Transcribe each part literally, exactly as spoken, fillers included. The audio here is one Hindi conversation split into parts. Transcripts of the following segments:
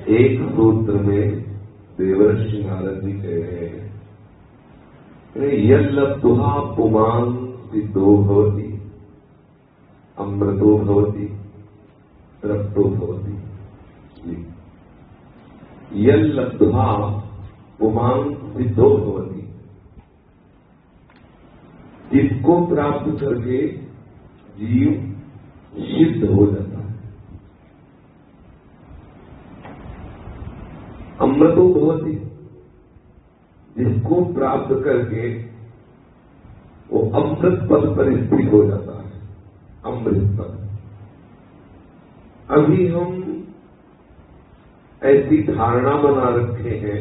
एक सूत्र में देवर्षि नारद जी कह रहे हैं, यल्लब्ध्वा पुमान् सिद्धो भवति, अमृतो भवति, तृप्तो भवति। यल्लब्ध्वा पुमान् सिद्धो भवति, जिसको प्राप्त करके जीव सिद्ध हो जाता है। अमृतो भवति, जिसको प्राप्त करके वो अमृत पद पर स्थित हो जाता है, अमृत पद। अभी हम ऐसी धारणा बना रखे हैं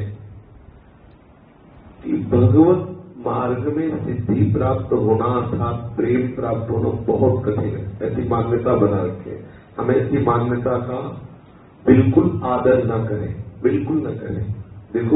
कि भगवत मार्ग में सिद्धि प्राप्त होना अर्थात प्रेम प्राप्त होना बहुत कठिन है, ऐसी मान्यता बना रखे। हम ऐसी मान्यता का बिल्कुल आदर न करें, बिल्कुल न करें। देखो,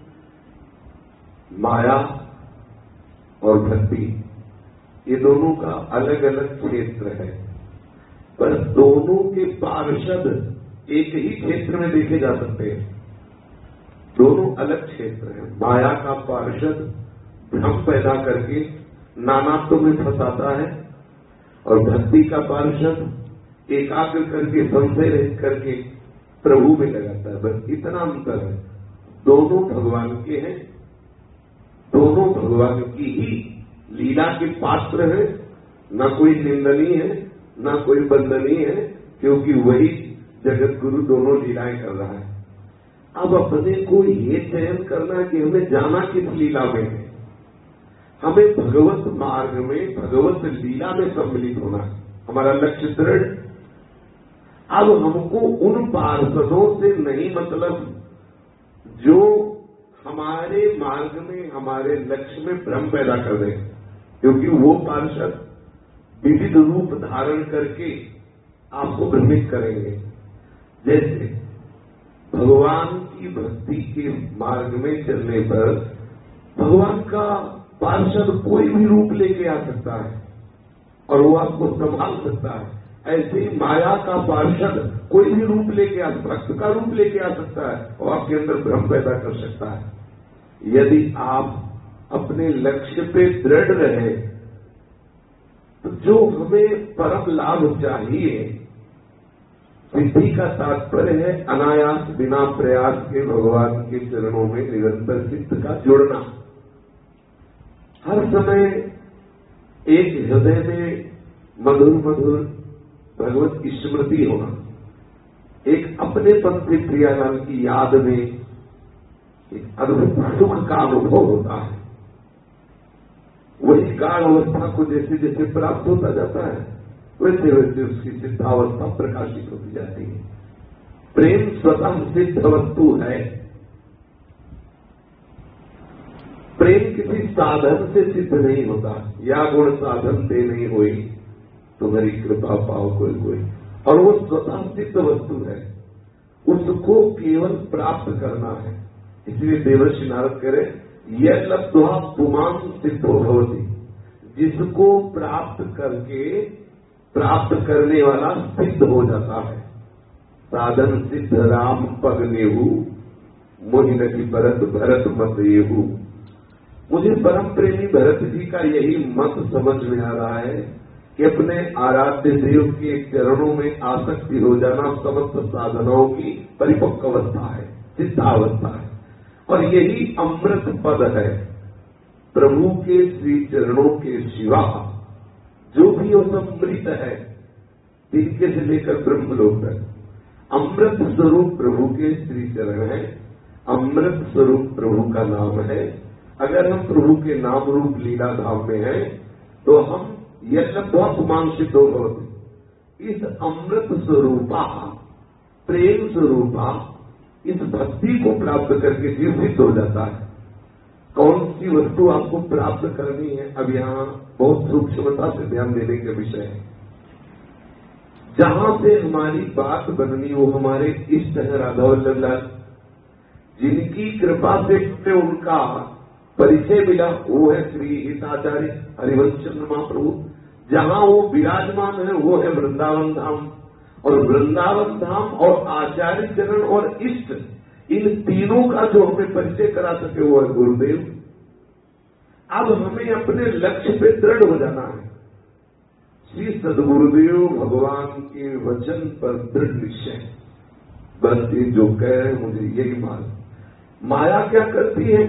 माया और भक्ति ये दोनों का अलग अलग क्षेत्र है, पर दोनों के पार्षद एक ही क्षेत्र में देखे जा सकते हैं। दोनों अलग क्षेत्र हैं। माया का पार्षद भ्रम पैदा करके नानात्व में फंसाता है, और भक्ति का पार्षद एकाग्र करके संशय रहित करके प्रभु में लगाता है। बस इतना अंतर है। दोनों भगवान के हैं, दोनों भगवान की ही लीला के पात्र हैं। न कोई निंदनीय है, न कोई वंदनीय है, क्योंकि वही जगत गुरु दोनों लीलाएं कर रहा है। अब अपने को ये चयन करना कि हमें जाना किस लीला में है। हमें भगवत मार्ग में, भगवत लीला में सम्मिलित होना है, हमारा लक्ष्य दृढ़। अब हमको उन पार्षदों से नहीं मतलब जो हमारे मार्ग में, हमारे लक्ष्य में भ्रम पैदा कर दें, क्योंकि वो पार्षद विविध रूप धारण करके आपको भ्रमित करेंगे। जैसे भगवान की भक्ति के मार्ग में चलने पर भगवान का पार्षद कोई भी रूप लेके आ सकता है और वो आपको संभाल सकता है। ऐसे ही माया का पार्षद कोई भी रूप लेके आ, भक्त का रूप लेके आ सकता है और आपके अंदर भ्रम पैदा कर सकता है। यदि आप अपने लक्ष्य पे दृढ़ रहे तो जो हमें परम लाभ चाहिए, सिद्धि का तात्पर्य है अनायास बिना प्रयास के भगवान के चरणों में निरंतर चित्त का जुड़ना। हर समय एक हृदय में मधुर मधुर भगवत की स्मृति होना, एक अपने पद से प्रियालाल की याद में एक अद्भुत सुख का अनुभव होता है। वही गाढ़ अवस्था को जैसे जैसे प्राप्त होता जाता है, वैसे वैसे उसकी सिद्धावस्था प्रकाशित होती जाती है। प्रेम स्वतः सिद्ध वस्तु है। प्रेम किसी साधन से सिद्ध नहीं होता। या गुण साधन दे नहीं हुई, तुम्हारी कृपा पाओ कोई कोई, और वो स्वतः सिद्ध वस्तु है, उसको केवल प्राप्त करना है। इसलिए देवर्षि नारद कह रहे, यह लब्ध्वा पुमान् सिद्धो भवति, जिसको प्राप्त करके प्राप्त करने वाला सिद्ध हो जाता है। साधन सिद्ध राम पग नेहु, मोहि नति भरत भरत मत येहु। मुझे परम प्रेमी भरत जी का यही मत समझ में आ रहा है कि अपने आराध्य देव के चरणों में आसक्ति हो जाना समस्त साधनाओं की परिपक्व अवस्था है, सिद्धावस्था है, और यही अमृत पद है। प्रभु के श्री चरणों के सिवा जो भी असमृत है, तिनके से लेकर ब्रह्मलोक तक, अमृत स्वरूप प्रभु के श्री चरण है, अमृत स्वरूप प्रभु का नाम है। अगर हम प्रभु के नाम रूप लीला धाम में हैं तो हम यल्लब्ध्वा पुमान् सिद्धो भवति, इस अमृत स्वरूपा, प्रेम स्वरूपा, इस भक्ति को प्राप्त करके जीव सिद्ध हो जाता है। कौन सी वस्तु आपको प्राप्त करनी है, अब यहाँ बहुत सूक्ष्मता से ध्यान देने के विषय है। जहां से हमारी बात बननी वो हमारे इष्ट है राधा वल्लभ लाल, जिनकी कृपा से हमें उनका परिचय मिला, वो है श्री हिताचार्य हरिवंश चंद्र महाप्रभु। जहां वो विराजमान है वो है वृंदावन धाम, और वृंदावन धाम और आचार्य चरण और इष्ट, इन तीनों का जो हमें परिचय करा सके वो है गुरुदेव। अब हमें अपने लक्ष्य पे दृढ़ हो जाना है। श्री सद्गुरुदेव भगवान के वचन पर दृढ़ निश्चय, बस ये जो कह रहे मुझे यही मालूम। माया क्या करती है?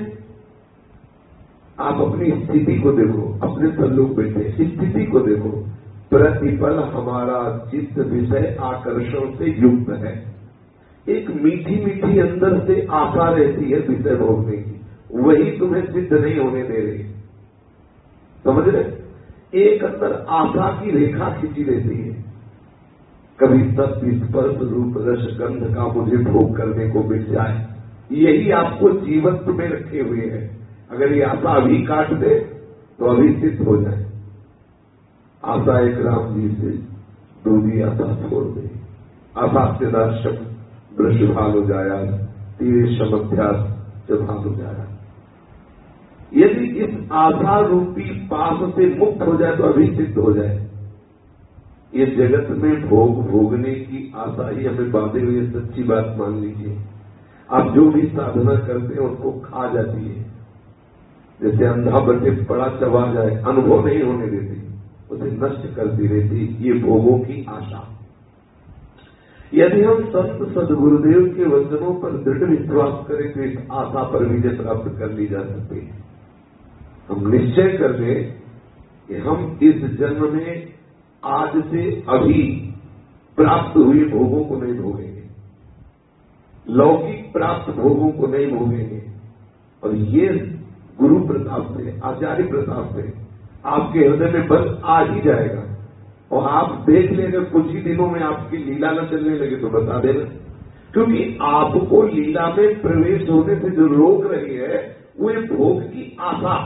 आप अपनी स्थिति को देखो, अपने सल्लूक बैठे स्थिति को देखो, प्रतिपल हमारा चित्त विषय आकर्षण से युक्त है। एक मीठी मीठी अंदर से आशा रहती है विषय भोगने की, वही तुम्हें सिद्ध नहीं होने दे रही, समझ रहे? एक अंदर आशा की रेखा खींची रहती है, कभी सत्य स्पर्श रूप रस गंध का मुझे भोग करने को मिल जाए, यही आपको जीवंत में रखे हुए है। अगर ये आशा अभी काट दे तो अभी सिद्ध हो जाए। आशा एक राम जी से दूधी आशा छोड़ दे, आशा से दर्शक ब्रश भाल हो जाया, तीर समध्यास भाल हो जाया। यदि इस आशा रूपी पाप से मुक्त हो जाए तो अभी सिद्ध हो जाए। ये जगत में भोग भोगने की आशा ही हमें बांधे हुई, सच्ची बात मान लीजिए। आप जो भी साधना करते हैं उसको खा जाती है, जैसे अंधा बच्चे पड़ा चबा जाए, अनुभव नहीं होने देती, उसे नष्ट करती रहती ये भोगों की आशा। यदि हम संत सद्गुरुदेव के वचनों पर दृढ़ विश्वास करें तो इस आशा पर विजय प्राप्त कर ली जा सकती है। हम निश्चय कर लें कि हम इस जन्म में आज से अभी प्राप्त हुए भोगों को नहीं भोगेंगे, लौकिक प्राप्त भोगों को नहीं भोगेंगे, और ये गुरु प्रताप से, आचार्य प्रताप से आपके हृदय में बल आ ही जाएगा। और आप देख लेंगे कुछ ही दिनों में आपकी लीला न चलने लगे तो बता देना, क्योंकि आपको लीला में प्रवेश होने से जो रोक रही है वो ये भोग की आशा।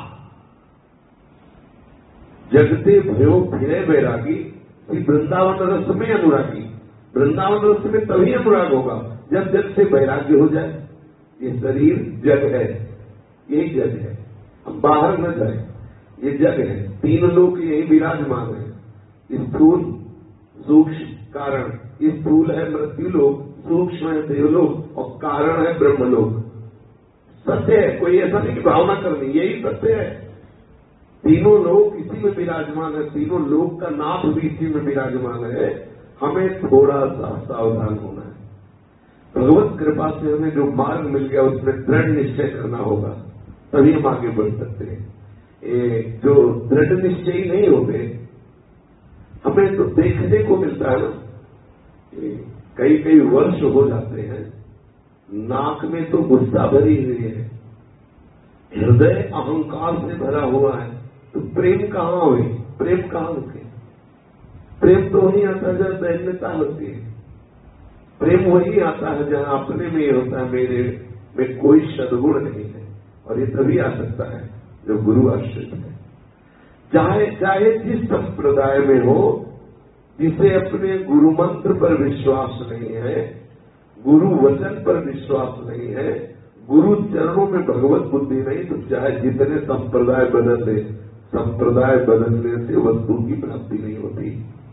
जगते भयो फिरे बैरागी, वृंदावन रस में अनुरागी। वृंदावन रस में तभी अनुराग होगा जब जग से वैराग्य हो जाए। ये शरीर जग है, यही जग है, हम बाहर न जाए, ये जग है। तीन लोग यही विराजमान है, स्थूल सूक्ष्म कारण। स्थूल है मृत्यु लोक, सूक्ष्म है देवलोक और कारण है ब्रह्मलोक। सत्य है, कोई ऐसा नहीं कि भावना करनी, यही सत्य है। तीनों लोग इसी में विराजमान है, तीनों लोग का नाथ भी इसी में विराजमान है। हमें थोड़ा सा सावधान होना है। भगवत कृपा से हमें जो मार्ग मिल गया उसमें दृढ़ निश्चय करना होगा, तभी हम आगे बढ़ सकते हैं। ए, जो दृढ़ निश्चयी नहीं होते, हमें तो देखने को मिलता है ना, कई कई वर्ष हो जाते हैं, नाक में तो गुस्सा भरी हुई है, हृदय अहंकार से भरा हुआ है, तो प्रेम कहाँ हुई? प्रेम कहाँ रुके? प्रेम तो वही आता है जब दैन्यता होती है। प्रेम वही आता है जहाँ अपने में ये होता है मेरे में कोई सद्गुण नहीं है, और ये तभी आ सकता है जब गुरु आश्रित है। चाहे चाहे जिस संप्रदाय में हो, जिसे अपने गुरु मंत्र पर विश्वास नहीं है, गुरु वचन पर विश्वास नहीं है, गुरु चरणों में भगवत बुद्धि नहीं, तो चाहे जितने संप्रदाय बदल दे, संप्रदाय बदलने से वस्तु की प्राप्ति नहीं होती।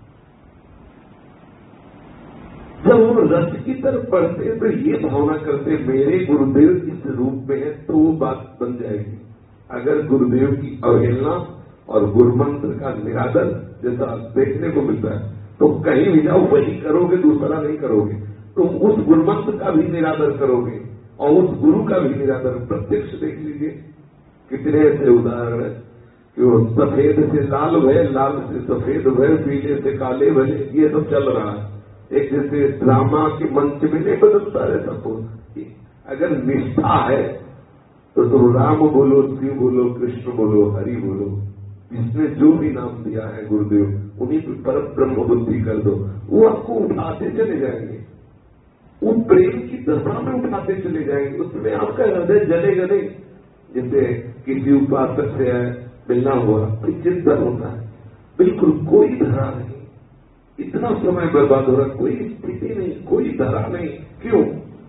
जब हम रस की तरफ बढ़ते तो ये भावना करते मेरे गुरुदेव इस रूप में है, तो वो बात बन जाएगी। अगर गुरुदेव की अवहेलना और गुरु मंत्र का निरादर जैसा देखने को मिलता है, तो कहीं भी जाओ वही करोगे, दूसरा नहीं करोगे। तुम उस गुरु मंत्र का भी निरादर करोगे और उस गुरु का भी निरादर। प्रत्यक्ष देख लीजिए, कितने ऐसे उदाहरण है कि वो सफेद से लाल भय, लाल से सफेद भय, पीले से काले भय, ये सब चल रहा है। एक जैसे ड्रामा के मंच में नहीं बदलता रहता तो अगर निष्ठा है तो तुम राम बोलो, शिव बोलो, कृष्ण बोलो, हरि बोलो, जिसने जो भी नाम दिया है गुरुदेव, उन्हीं पर परम ब्रह्म बुद्धि कर दो, वो आपको उठाते चले जाएंगे, वो प्रेम की दशा में उठाते चले जाएंगे। उसमें आपका हृदय जलेगा नहीं। जैसे किसी उपासक से मिलना हुआ तो चिंतन होता है, बिल्कुल कोई धरा नहीं, इतना समय बर्बाद हो रहा, कोई स्थिति नहीं, कोई धरा नहीं। क्यों?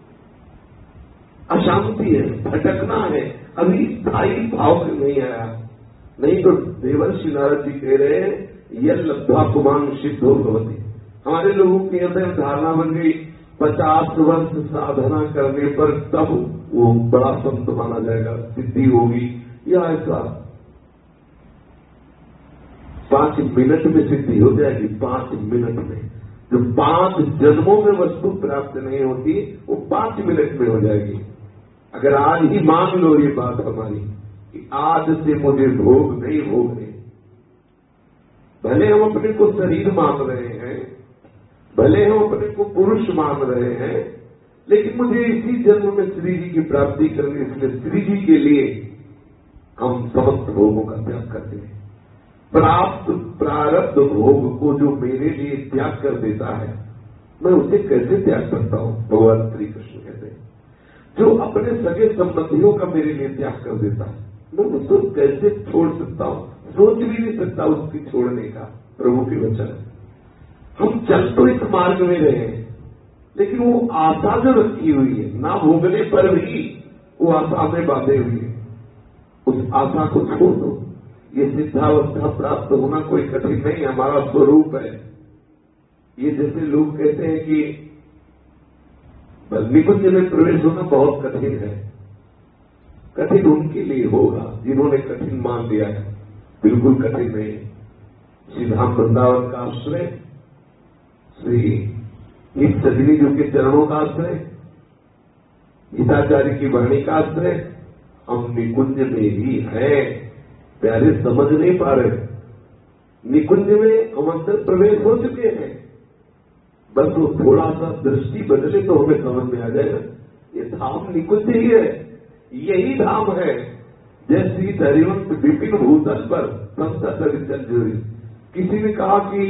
अशांति है, भटकना है, अभी स्थायी भाव नहीं आया। नहीं तो देवर्षि नारद जी कह रहे हैं, यह लब्धा कुमांग सिद्धो भवति, हमारे लोगों के अंदर धारणा बन गई पचास वर्ष साधना करने पर तब वो बड़ा संत माना जाएगा, सिद्धि होगी, या ऐसा पांच मिनट में सिद्धि हो जाएगी। पांच मिनट में, जो पांच जन्मों में वस्तु प्राप्त नहीं होती वो पांच मिनट में हो जाएगी। अगर आज ही मान लो ये बात हमारी कि आज से मुझे भोग नहीं भोगने, भले हम अपने को शरीर मान रहे हैं, भले हम अपने को पुरुष मान रहे हैं, लेकिन मुझे इसी जन्म में श्री जी की प्राप्ति करनी, इसलिए श्री जी के लिए हम समस्त भोगों का त्याग करते हैं। प्राप्त प्रारब्ध भोग को जो मेरे लिए त्याग कर देता है, मैं उसे कैसे त्याग करता हूं? भगवान श्री कृष्ण कहते हैं, जो अपने सगे संबंधियों का मेरे लिए त्याग कर देता है, मैं उसको कैसे छोड़ सकता हूं? सोच भी नहीं सकता उसकी छोड़ने का। प्रभु के वचन, हम चल तो इस मार्ग में रहे हैं, लेकिन वो आशा जो रखी हुई है, ना भोगने पर भी वो आशा में बांधे हुए है, उस आशा को छोड़ दो। ये सिद्धावस्था प्राप्त होना कोई कठिन नहीं, हमारा स्वरूप है। ये जैसे लोग कहते हैं कि निकुंज में प्रवेश होना बहुत कठिन है, कठिन उनके लिए होगा जिन्होंने कठिन मान लिया है, बिल्कुल कठिन नहीं। श्री धाम वृंदावन का आश्रय, श्री हित सजनी जी के चरणों का आश्रय, गीताचार्य की वाणी का आश्रय, हम निकुंज में ही है। प्यारे समझ नहीं पा रहे, निकुंज में हम अंदर प्रवेश हो चुके हैं, बस वो थोड़ा सा दृष्टि बदले तो हमें समझ में आ जाएगा ये धाम निकुंज ही है, यही धाम है। जैसी हरिवंश विपिन भूतल पर संत जोड़ी, किसी ने कहा कि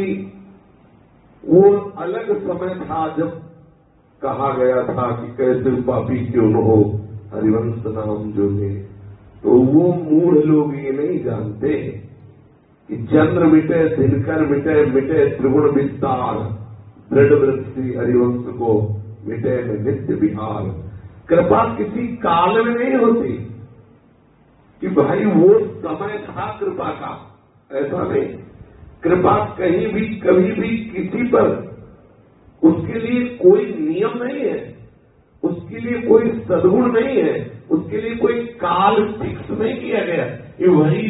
वो अलग समय था जब कहा गया था कि कैसे पापी क्यों न हो हरिवंश नाम जोगे, तो वो मूढ़ लोग ये नहीं जानते कि चंद्र मिटे, दिनकर मिटे, मिटे त्रिगुण विस्तार, दृढ़ वृत्ति हरिवंश को मिटे में नित्य विहार। कृपा किसी काल में नहीं होती कि भाई वो समय था कृपा का, ऐसा नहीं। कृपा कहीं भी कभी भी किसी पर, उसके लिए कोई नियम नहीं है, उसके लिए कोई सद्गुण नहीं है, उसके लिए कोई काल फिक्स नहीं किया गया कि वही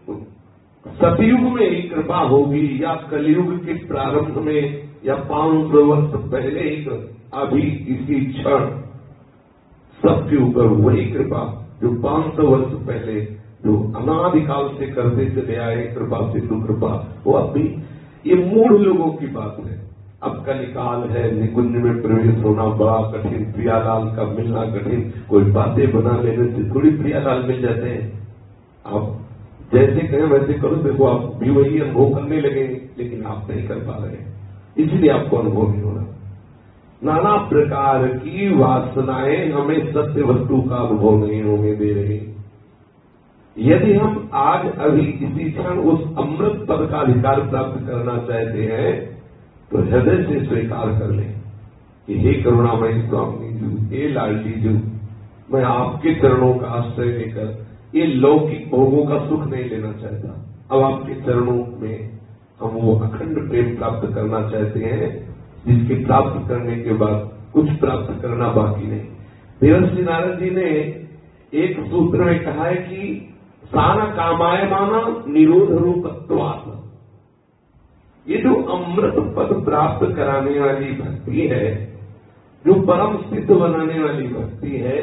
सतयुग में ही कृपा होगी या कलयुग के प्रारंभ में या पांच सौ वर्ष पहले ही, अभी इसी क्षण सबके ऊपर वही कृपा जो पांच सौ वर्ष पहले जो अनादिकाल से करते चले आए कृपा सिंधु कृपा, वो अभी ये मूढ़ लोगों की बात है। अब कलिकाल है, निकुंज में प्रवेश होना बड़ा कठिन, प्रियालाल का मिलना कठिन, कोई बातें बना लेने से थोड़ी प्रियालाल मिल जाते हैं। आप जैसे कहें वैसे करो, देखो आप भी वही अनुभव करने लगेंगे, लेकिन आप नहीं कर पा रहे, इसलिए आपको अनुभव नहीं हो रहा। नाना प्रकार की वासनाएं हमें सत्य वस्तु का अनुभव नहीं होने दे रही। यदि हम आज अभी इसी क्षण उस अमृत पद का अधिकार प्राप्त करना चाहते हैं, तो हृदय से स्वीकार कर लें कि हे करुणामय स्वामी जी, हे लाडली जी, मैं आपके चरणों का आश्रय लेकर ये लौकिक भोगों का सुख नहीं लेना चाहता। अब आपके चरणों में हम वो अखंड प्रेम प्राप्त करना चाहते हैं, जिसके प्राप्त करने के बाद कुछ प्राप्त करना बाकी नहीं। देवर्षि नारद जी ने एक सूत्र में कहा है कि साना कामाय माना निरोध रूपत्वात्, ये जो अमृत पद प्राप्त कराने वाली भक्ति है, जो परम सिद्ध बनाने वाली भक्ति है,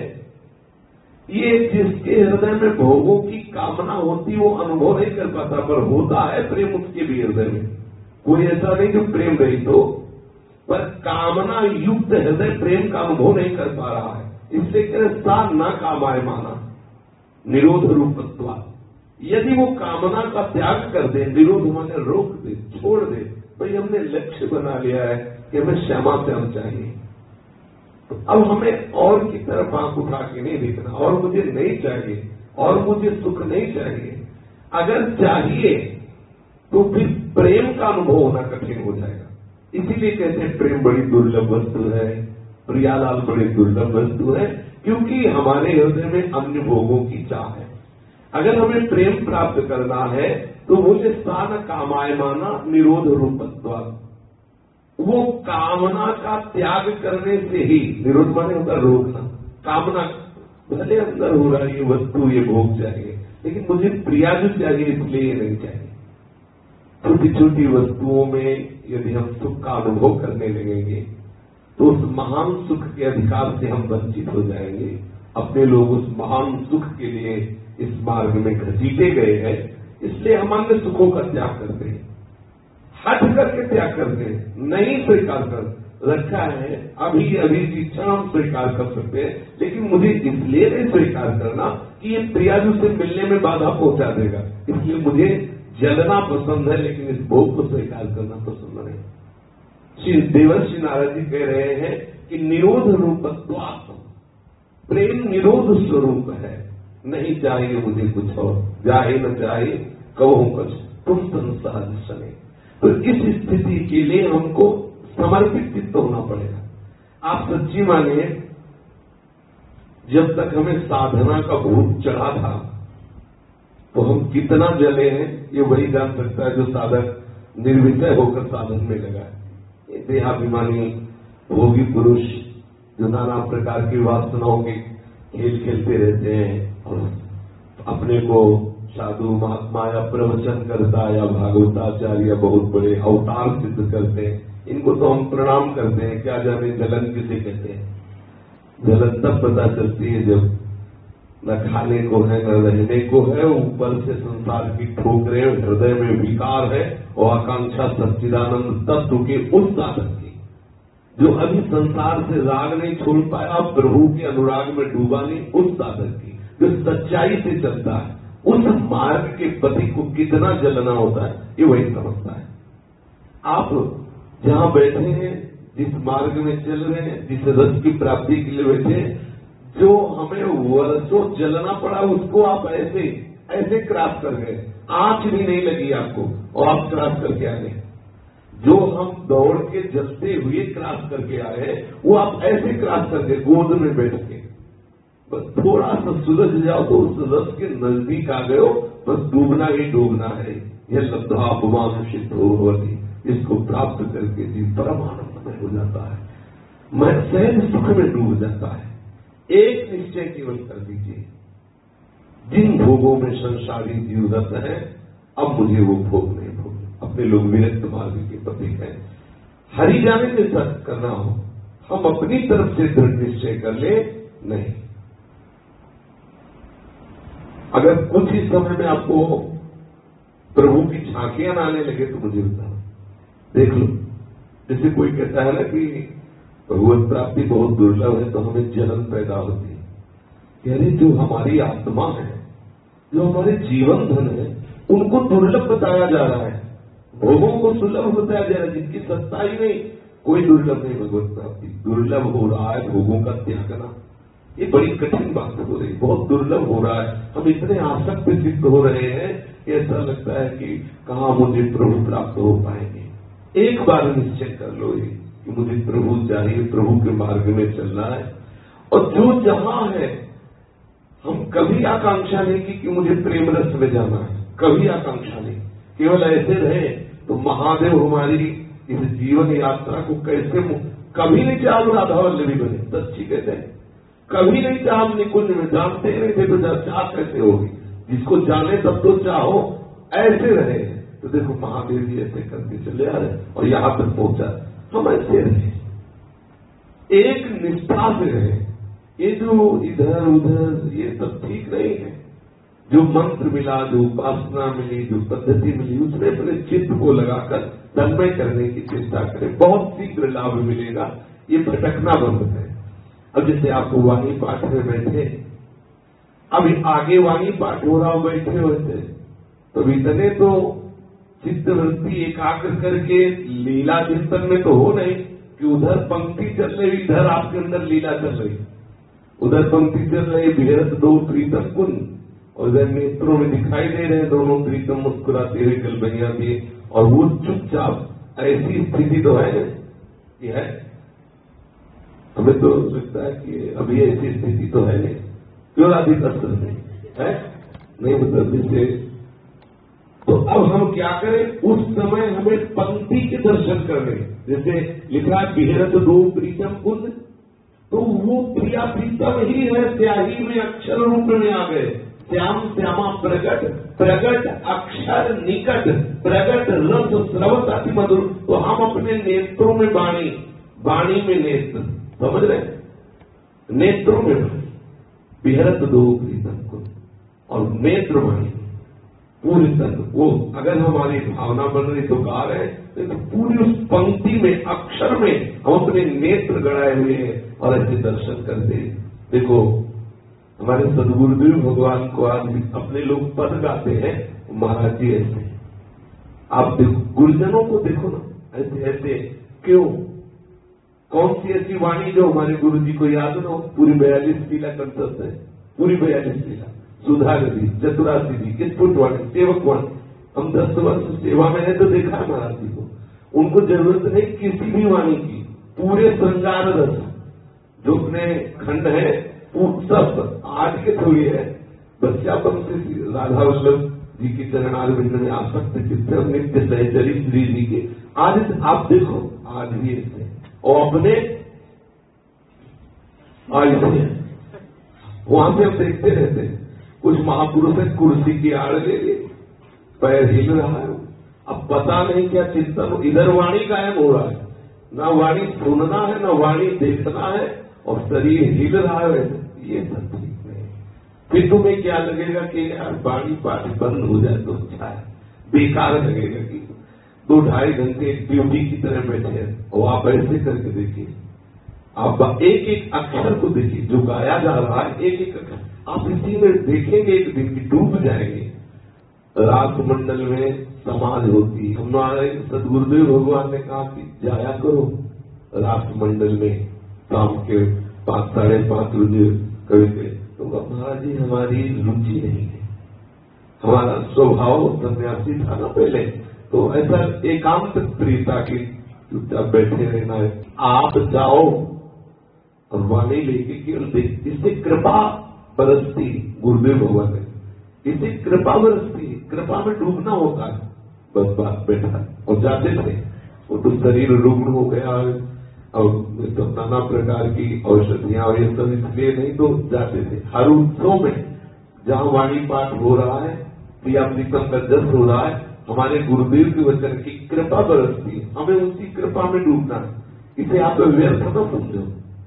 ये जिसके हृदय में भोगों की कामना होती वो अनुभव नहीं कर पाता, पर होता है प्रेम उसके भी हृदय में। कोई ऐसा नहीं जो प्रेम रहित हो, पर कामना युक्त हृदय प्रेम का अनुभव नहीं कर पा रहा है। इसलिए कह सा न कामाय माना निरोध रूपत्वा, यदि वो कामना का त्याग कर दे, निरोध माने रोक दे, छोड़ दे, भाई हमने लक्ष्य बना लिया है कि हमें श्यामा श्याम चाहिए, तो अब हमें और की तरफ आंख उठा के नहीं देखना, और मुझे नहीं चाहिए, और मुझे सुख नहीं चाहिए। अगर चाहिए तो फिर प्रेम का अनुभव होना कठिन हो जाएगा। इसीलिए कहते हैं प्रेम बड़ी दुर्लभ वस्तु है, प्रियालाल बड़ी दुर्लभ वस्तु है, क्योंकि हमारे हृदय में अन्य भोगों की चाह है। अगर हमें प्रेम प्राप्त करना है तो बोले स्थान कामायमाना निरोध रूपत्वा, वो कामना का त्याग करने से ही, निरोध माने होता रोकना, कामना भले अंदर हो रहा है ये वस्तु, ये भोग चाहिए, लेकिन मुझे प्रियाजु चाहिए, इसलिए ये नहीं चाहिए। छोटी छोटी वस्तुओं में यदि हम सुख का अनुभव करने लगेंगे तो उस महान सुख के अधिकार से हम वंचित हो जाएंगे। अपने लोग उस महान सुख के लिए इस मार्ग में घसीटे गए हैं, इसलिए हम अन्य सुखों का त्याग करते हैं, हट करके त्याग करते हैं, नहीं स्वीकार कर रखा है। अभी अभी की क्षण हम स्वीकार कर सकते हैं, लेकिन मुझे इसलिए नहीं स्वीकार करना कि ये प्रियाजु से मिलने में बाधा पहुंचा देगा, इसलिए मुझे जलना पसंद है, लेकिन इस भोग को स्वीकार करना पसंद नहीं। श्री देवर्षि नारद जी कह रहे हैं कि निरोध रूपत्वात्, प्रेम निरोध स्वरूप है, नहीं चाहिए मुझे कुछ और, चाहे न चाहे कहूं कुछ तुम संसार सने। तो इस स्थिति के लिए हमको समर्पित चित्त होना पड़ेगा। आप सच्ची मानिए, जब तक हमें साधना का भूत चढ़ा था तो हम कितना जले हैं ये वही जान सकता है जो साधक निर्विषय होकर साधन में लगा है। देहाभिमानी भोगी पुरुष जो नाना प्रकार की वासनाओं के खेल खेलते रहते हैं और अपने को साधु महात्मा या प्रवचन करता या भागवताचार्य बहुत बड़े अवतार सिद्ध करते हैं, इनको तो हम प्रणाम करते हैं, क्या जाने जलन किसे कहते हैं। जलन तब पता चलती है जब न खाने को है न रहने को है, ऊपर से संसार की ठोकरें, हृदय में विकार है और आकांक्षा सच्चिदानंद तत्व के उस साधक की जो अभी संसार से राग नहीं छोड़ पाया, प्रभु के अनुराग में डूबा नहीं, उस साधक की जो सच्चाई से चलता है, उस मार्ग के पति को कितना जलना होता है ये वही समझता है। आप जहां बैठे हैं, जिस मार्ग में चल रहे हैं, जिस रस की प्राप्ति के लिए बैठे हैं, जो हमें वर्षों जलना पड़ा उसको आप ऐसे ऐसे क्रॉस कर गए, आंख भी नहीं लगी आपको और आप क्रॉस करके आ गए। जो हम दौड़ के जलते हुए क्रॉस करके आए हैं वो आप ऐसे क्रॉस करके गोद में बैठ के बस थोड़ा सा सुलझ जाओ तो उस रस के नजदीक आ गए हो, बस डूबना ही डूबना है। यह लब्धा अपमान सिद्ध होती, इसको प्राप्त करके जीव परमानंद में हो जाता है, मैं सहज सुख में डूब जाता है। एक निश्चय केवल कर दीजिए, जिन भोगों में संसारी जीव रत है अब मुझे वो भोग नहीं भोग। अपने लोग विरक्त मार्ग के पति हैं, हरि जाने के साथ करना हो, हम अपनी तरफ से दृढ़ निश्चय कर ले। नहीं, अगर कुछ ही समय में आपको प्रभु की झांकियां न आने लगे तो मुझे बताओ, देख लो। जैसे कोई कहता है ना कि भगवत प्राप्ति बहुत दुर्लभ है तो हमें जलन पैदा होती है, यानी जो हमारी आत्मा है, जो हमारे जीवन धन है, उनको दुर्लभ बताया जा रहा है, भोगों को सुलभ बताया जा रहा है, जिनकी सत्ता ही नहीं। कोई दुर्लभ नहीं भगवत प्राप्ति, दुर्लभ हो रहा है भोगों का त्यागना। ये बड़ी कठिन बात हो रही, बहुत दुर्लभ हो रहा है। हम इतने आसक्त सिद्ध हो रहे हैं कि ऐसा लगता है कि कहाँ मुझे प्रभु प्राप्त हो पाएंगे। एक बार निश्चय कर लो ये कि मुझे प्रभु चाहिए, प्रभु के मार्ग में चलना है। और जो जहां है, हम कभी आकांक्षा नहीं की कि मुझे प्रेम रस में जाना है, कभी आकांक्षा नहीं। केवल ऐसे रहे तो महादेव हमारी इस जीवन यात्रा को कैसे, कभी नहीं चाह राधा वल्लभी बने, सच्ची कहते हैं, कभी नहीं चाह हम निकुंज में, जानते नहीं थे तो चाह कैसे होगी। जिसको जाने तब तो चाहो, ऐसे रहे तो देखो महादेव जी ऐसे करके चले आ रहे और यहां तक पहुंचा। हम ऐसे रहे, एक निष्ठा से रहे। ये जो इधर उधर ये सब ठीक नहीं है। जो मंत्र मिला, जो उपासना मिली, जो पद्धति मिली, उसमें अपने चित्त को लगाकर तन्मय करने की चेष्टा करें, बहुत शीघ्र लाभ मिलेगा। ये भटकना बंद है। अब जैसे आप वाणी पाठ में बैठे, अभी आगे वाणी पाठ हो रहा हो, बैठे हुए थे तो इतने तो चित्तवृत्ति एकाग्र करके लीला चिंतन में तो हो नहीं कि उधर पंक्ति चल रही, इधर आपके अंदर लीला चल रही। उधर पंक्ति चल रही, विहरत दो प्रीतम कुन, और इधर नेत्रों में दिखाई दे रहे हैं दोनों प्रीतम मुस्कुराते हुए कलबैया दिए, और वो चुपचाप। ऐसी स्थिति तो है ये है, हमें तो लगता है कि अभी ऐसी स्थिति तो है नहीं। क्यों अधिक असर नहीं है, नहीं मतलब जैसे तो अब हम क्या करें, उस समय हमें पंक्ति के दर्शन करने, जैसे लिखा बिहरत दो प्रीतम कुंज, तो वो प्रिया प्रीतम ही है, स्याही में अक्षर रूप में आ गए। श्याम श्यामा प्रगट, प्रगट अक्षर निकट, प्रगट रस स्रवत अति मधुर। तो हम अपने नेत्रों में वाणी, वाणी में नेत्र, समझ रहे, नेत्रों में वाणी, बिहरत दो प्रीतम कुंज और नेत्र वाणी पूरी तरह वो, अगर हमारी भावना बन रही तो गा रहे हैं, तो पूरी उस पंक्ति में अक्षर में हम अपने नेत्र गड़ाए हुए हैं और ऐसे दर्शन करते हैं। देखो हमारे सदगुरुदेव भगवान को आज अपने लोग पद गाते हैं, महाराज जी ऐसे, आप देखो गुरुजनों को देखो ना, ऐसे ऐसे क्यों, कौन सी ऐसी वाणी जो हमारे गुरु जी को याद ना हो। पूरी बयालीस लीला कंठस्थ है, पूरी बयालीस लीला, सुधा नदी, चतुरासी जी, स्फुट वाणी, सेवक वाणी। हम दस वर्ष सेवा में है तो देखा है महाराज जी को, उनको जरूरत नहीं किसी भी वाणी की, पूरे श्रृंगार रस जो अपने खंड है सब आज के थोड़ी है, बच्चापन से राधा वल्लभ जी के चरणार बिंद में आसक्त चित्त नित्य सहचरी श्री जी के, आज आप देखो आज भी ऐसे और अपने आज वहां से हम देखते रहते हैं, कुछ महापुरुष है कुर्सी की आड़ ले लिए, पैर हिल रहा है, अब पता नहीं क्या चिंतन, इधर वाणी कायम हो रहा है, ना वाणी सुनना है ना वाणी देखना है, और शरीर हिल रहा है, ये सब ठीक नहीं। फिर तुम्हें क्या लगेगा कि यार वाणी पाठ बंद हो जाए तो अच्छा है, बेकार लगेगा कि दो ढाई घंटे ड्यूटी की तरह बैठे हैं, और आप ऐसे करके देखिए, आप एक एक अक्षर को देखिए जो गाया जा रहा है, एक एक अक्षर आप इसी में देखेंगे, एक दिन की डूब जाएंगे। रास मंडल में समाज होती, हमारे सदगुरुदेव भगवान ने कहा कि जाया करो रास मंडल में, शाम के पांच साढ़े पांच बजे कभी थे, तो महाराज जी हमारी रुचि नहीं है, हमारा स्वभाव सन्यासी था ना पहले, तो ऐसा एकांत प्रियता की चुपचाप बैठे रहना है। आप जाओ और वाणी लेके केवल देख, इससे कृपा बरसती, गुरुदेव भगवान ने इसे कृपा बरसती, कृपा में डूबना होता है, बस बात बैठा और जाते थे, वो तो शरीर रुग्ण हो गया और तो नाना प्रकार की औषधियां और ये सब इसलिए नहीं तो जाते थे। हर उत्सव में जहां वाणी पाठ हो रहा है, प्रिया प्रीतम का जस हो रहा है, हमारे गुरुदेव के वचन की कृपा बरसती है, हमें उसी कृपा में डूबना है। इसे आप व्यर्थ न समझो,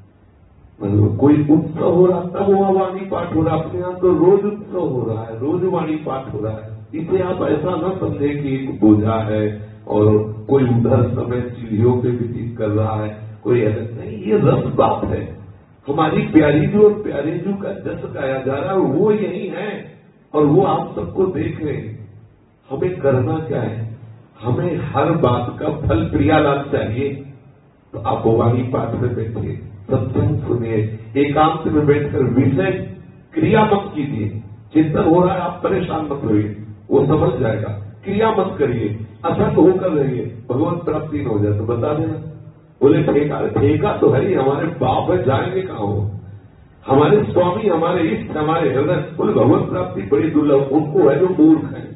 मतलब कोई उत्सव हो रहा तब वहां वाणी पाठ हो रहा, अपने यहाँ तो रोज उत्सव हो रहा है, रोज वाणी पाठ हो रहा है। इसे आप ऐसा न समझे कि एक बोझा है और कोई उधर समय सीढ़ियों पे व्यतीत कर रहा है, कोई अलग नहीं, ये रस बात है। हमारी प्यारी जो और प्यारे जो का जस गाया जा रहा है वो यही है, और वो आप सबको देख रहे हैं। हमें करना क्या है, हमें हर बात का फल प्रियालाभ चाहिए, तो आप वाणी पाठ में बैठिए, सत्संग सुनिए, एकांत में बैठकर विषय क्रिया मत कीजिए। चिंतन हो रहा है आप परेशान मत होइए, वो समझ जाएगा। क्रिया मत करिए, असंग होकर रहिए, भगवत प्राप्ति न हो जाए तो बता देना। बोले ठेका, ठेका तो है ही, हमारे बाप है, जाएंगे कहाँ हो, हमारे स्वामी, हमारे इष्ट, हमारे हृदय। बोले भगवत प्राप्ति बड़ी दुर्लभ, उनको है जो मूर्ख है,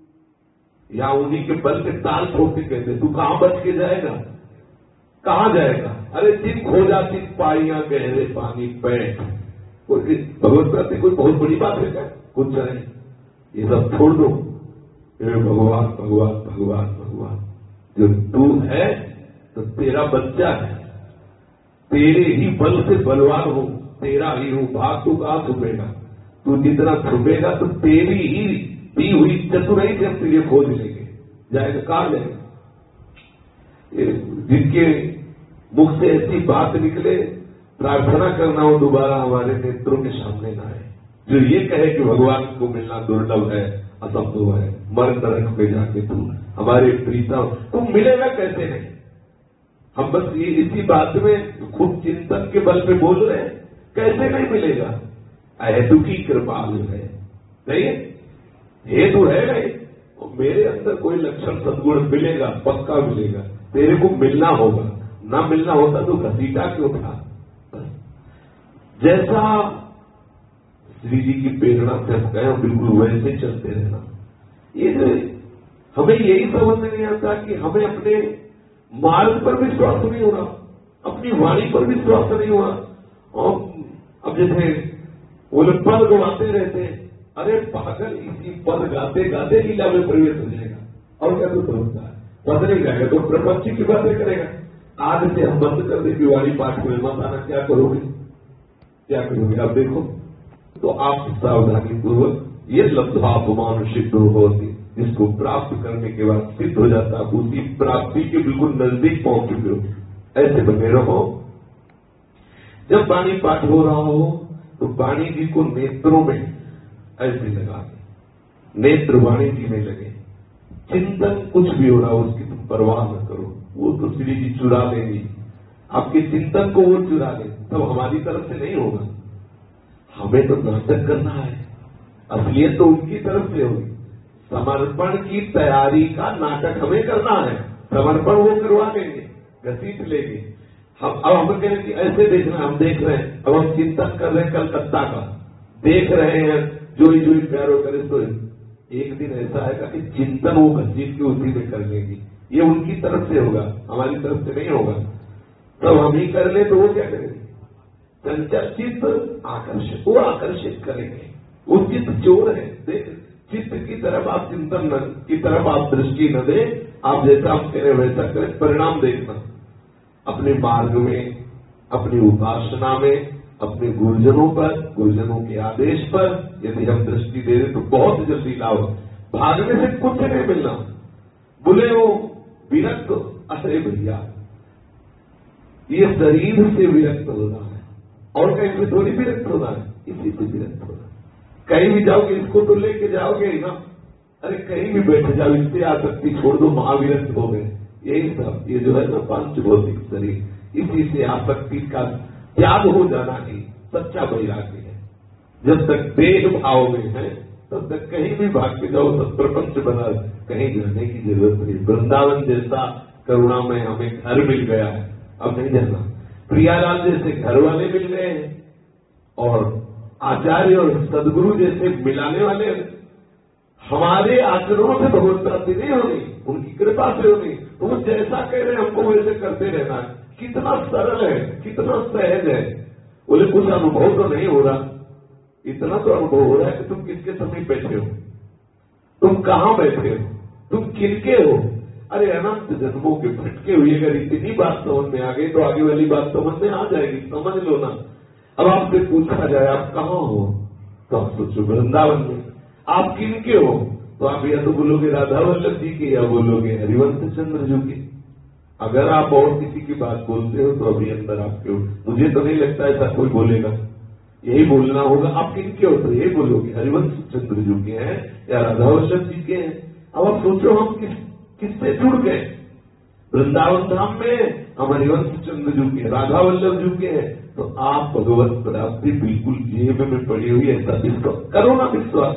या उन्हीं के बल के ताल ठोक के कहते तू कहां बच के जाएगा, कहां जाएगा। अरे चित खो जाती पाइया गहरे पानी पैठ, भगवत प्राप्ति कोई बहुत बड़ी बात है क्या, कुछ नहीं, ये सब छोड़ दो। भगवान भगवान भगवान भगवान, जो तू है तो तेरा बच्चा है, तेरे ही बल से बलवान हो, तेरा ही हो, भाग तू कहां छुपेगा, तू जितना छुपेगा तो तेरी ही दी हुई चतुराई से हम तुझे खोज लेंगे, जाएगा कहां जाएगा। जिनके मुख से ऐसी बात निकले, प्रार्थना करना हो दोबारा हमारे नेत्रों के सामने ना आए, जो ये कहे कि भगवान को मिलना दुर्लभ है, असंभव है, मर नरक में जाके तू हमारे प्रीतम, तुम मिलेगा कैसे नहीं। हम बस ये इसी बात में खुद चिंतन के बल पे बोल रहे हैं, कैसे नहीं मिलेगा। अहेतु की कृपालु है, नहीं है, हेतु है नहीं, तो मेरे अंदर कोई लक्षण सद्गुण मिलेगा, पक्का मिलेगा, तेरे को मिलना होगा, ना मिलना होता तो घसीटा क्यों था। जैसा श्री जी की प्रेरणा से हम गए बिल्कुल वैसे चलते रहना। ये जो हमें यही समझ में नहीं आता कि हमें अपने मार्ग पर विश्वास नहीं हो रहा, अपनी वाणी पर विश्वास नहीं हुआ। और अब जैसे वो लोग पद गवाते रहते हैं, अरे पागल, इसी पद गाते गाते लीला में प्रवेश हो जाएगा। और क्या तो समझता है, पद नहीं गाएगा तो प्रपंच की बातें करेगा। आज से हम बंद कर देंगे वाणी पाठ में मत आना, क्या करोगे क्या करोगे आप देखो। तो आप सावधानी पूर्वक, ये लब्धापमान सिद्ध होती, इसको प्राप्त करने के बाद सिद्ध हो जाता, उसी प्राप्ति के बिल्कुल नजदीक पहुंच चुके हो, ऐसे बने रहो। जब वाणी पाठ हो रहा हो तो वाणी जी को नेत्रों में ऐसे लगा दे, नेत्र वाणी जी में लगे। चिंतन कुछ भी हो रहा हो उसकी तुम परवाह न करो, वो तो श्री जी चुरा लेंगी, आपके चिंतन को वो चुरा ले, तब हमारी तरफ से नहीं होगा। हमें तो नाटक करना है, असलियत तो उनकी तरफ से होगी। समर्पण की तैयारी का नाटक हमें करना है, समर्पण वो करवा लेंगे, घसीट लेंगे। हम अब हम कह रहे कि ऐसे देखना, हम देख रहे हैं, अब हम चिंतन कर रहे हैं कलकत्ता का, देख रहे हैं जोई जोई प्यारो करे, तो एक दिन ऐसा आएगा कि चिंतन वो घसीट के उसी में कर लेंगी। ये उनकी तरफ से होगा, हमारी तरफ से नहीं होगा। तब हम ही कर ले तो वो क्या करेंगे, चंचल चित्त आकर्षित, वो आकर्षित करेंगे। वो चित्त चोर है, देख चित्त की तरफ आप चिंतन न की तरफ आप दृष्टि न दे, आप जैसा आप करें वैसा करें, परिणाम देखना। अपने मार्ग में, अपनी उपासना में, अपने गुरुजनों पर, गुरुजनों के आदेश पर यदि हम दृष्टि दे रहे तो बहुत जल्दी लाभ। भागने से कुछ नहीं मिलना, बोले वो विरक्त, अरे भैया ये शरीर से विरक्त होना है और कहीं से थोड़ी विरक्त होना है, इसी से विरक्त होना। कहीं भी जाओगे इसको तो लेके जाओगे ही ना, अरे कहीं भी बैठ जाओ, इससे आसक्ति छोड़ दो, महाविरक्त हो गए। यही सब ये जो है ना पंच भौतिक शरीर, इसी से आसक्ति का त्याग हो जाना ही सच्चा वैराग्य है। जब तक देह भाव में है तब तक कहीं भी भाग के जाओ, सब प्रपंच बना, कहीं जाने की जरूरत नहीं। वृंदावन जैसा करुणा में हमें घर मिल गया है, अब नहीं जाना। प्रियालाल जैसे घर वाले मिल गए हैं और आचार्य और सदगुरु जैसे मिलाने वाले। हमारे आचरणों से भगवत प्राप्ति नहीं होनी, उनकी कृपा से होनी। तो वो जैसा कह रहे हैं हमको वैसे करते रहना है। कितना सरल है, कितना सहज है। बोले कुछ अनुभव तो नहीं हो रहा, इतना तो अनुभव हो रहा है कि तुम किसके समीप बैठे हो, तुम कहां बैठे हो, तुम किनके हो। अरे अनंत जन्मों के फटके हुए अगर इतनी बात समझ में आ गई तो आगे वाली बात समझ में आ जाएगी, समझ लो ना। अब आपसे पूछा जाए आप कहां हो, तो आप सोचो वृंदावन में। आप किनके हो, तो आप या तो बोलोगे राधा वल्लभ जी के, या बोलोगे हरिवंश चंद्र जी के। अगर आप और किसी की बात बोलते हो तो अभी अंदर आपके हो। मुझे तो नहीं लगता ऐसा कोई बोलेगा, यही बोलना होगा। आप किनके हो तो यही बोलोगे हरिवंश चंद्र जी के हैं या राधा वल्लभ जी के हैं। अब आप सोचो हम किस किससे जुड़ गए। वृंदावन धाम में हम हरिवंश चंद्र जी के, राधा वल्लभ जी के हैं, तो आप भगवत प्राप्ति बिल्कुल जेब में पड़ी हुई है, ऐसा इसको करो ना विश्वास।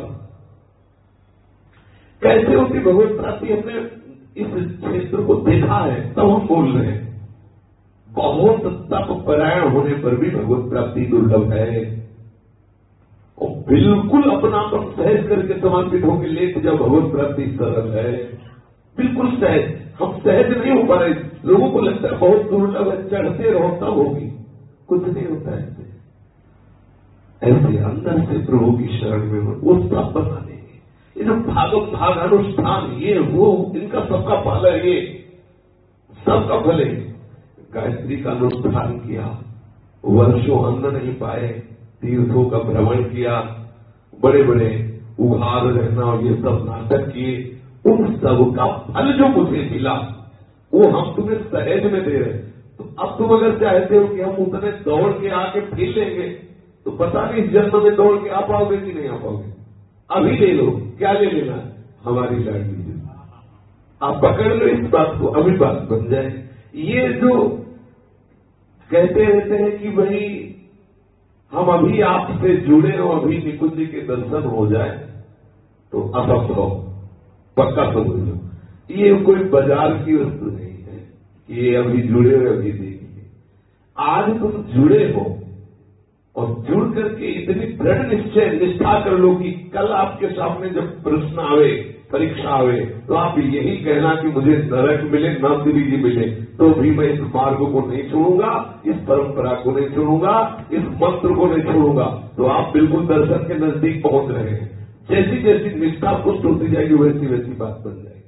कैसे होती भगवत प्राप्ति, हमने इस क्षेत्र को देखा है तब हम बोल रहे हैं। बहुत तप परायण होने पर भी भगवत प्राप्ति दुर्लभ है। और बिल्कुल अपनापन सहज करके समर्पित होकर लेट जाओ, भगवत प्राप्ति सरल है, बिल्कुल सहज। हम सहज नहीं हो पा रहे, लोगों को लगता है बहुत दुर्लभ है, चढ़ते रहो तब होगी, कुछ नहीं होता है ऐसे। ऐसे अंदर से प्रभु की शरण में हो, वो सब बता देंगे। ये जो भागवत भाग अनुष्ठान, ये वो इनका सबका फल है, ये सबका फल है। गायत्री का अनुष्ठान किया, वर्षों अन्न नहीं पाए, तीर्थों का भ्रमण किया, बड़े बड़े उघार रहना, ये सब नाटक किए, उन सब का फल जो मुझे मिला वो हम तुम्हें सहज में दे रहे। तो अब तुम अगर चाहते हो कि हम उतने दौड़ के आके फिर लेंगे, तो पता नहीं इस जन्म में दौड़ के आ पाओगे कि नहीं आ पाओगे। अभी ले लो, क्या ले लेना, हमारी लाडली। आप पकड़ लो इस बात को, अभी बात बन जाए। ये जो कहते रहते हैं कि भाई हम अभी आपसे जुड़े हो, अभी निकुंज जी के दर्शन हो जाए, तो असंभव, पक्का समझ लो। ये कोई बाजार की वस्तु नहीं है कि ये अभी जुड़े हुए अभी देखिए। आज तुम जुड़े हो और जुड़ करके इतनी दृढ़ निश्चय निष्ठा कर लो कि कल आपके सामने जब प्रश्न आवे परीक्षा आवे तो आप यही कहना कि मुझे नरक मिले न श्री जी मिले तो भी मैं इस मार्ग को नहीं छोड़ूंगा, इस परंपरा को नहीं छोड़ूंगा, इस मंत्र को नहीं छोड़ूंगा। तो आप बिल्कुल दर्शन के नजदीक पहुंच रहे हैं। जैसी जैसी निष्ठा पुष्ट होती जाएगी वैसी वैसी बात बन जाएगी।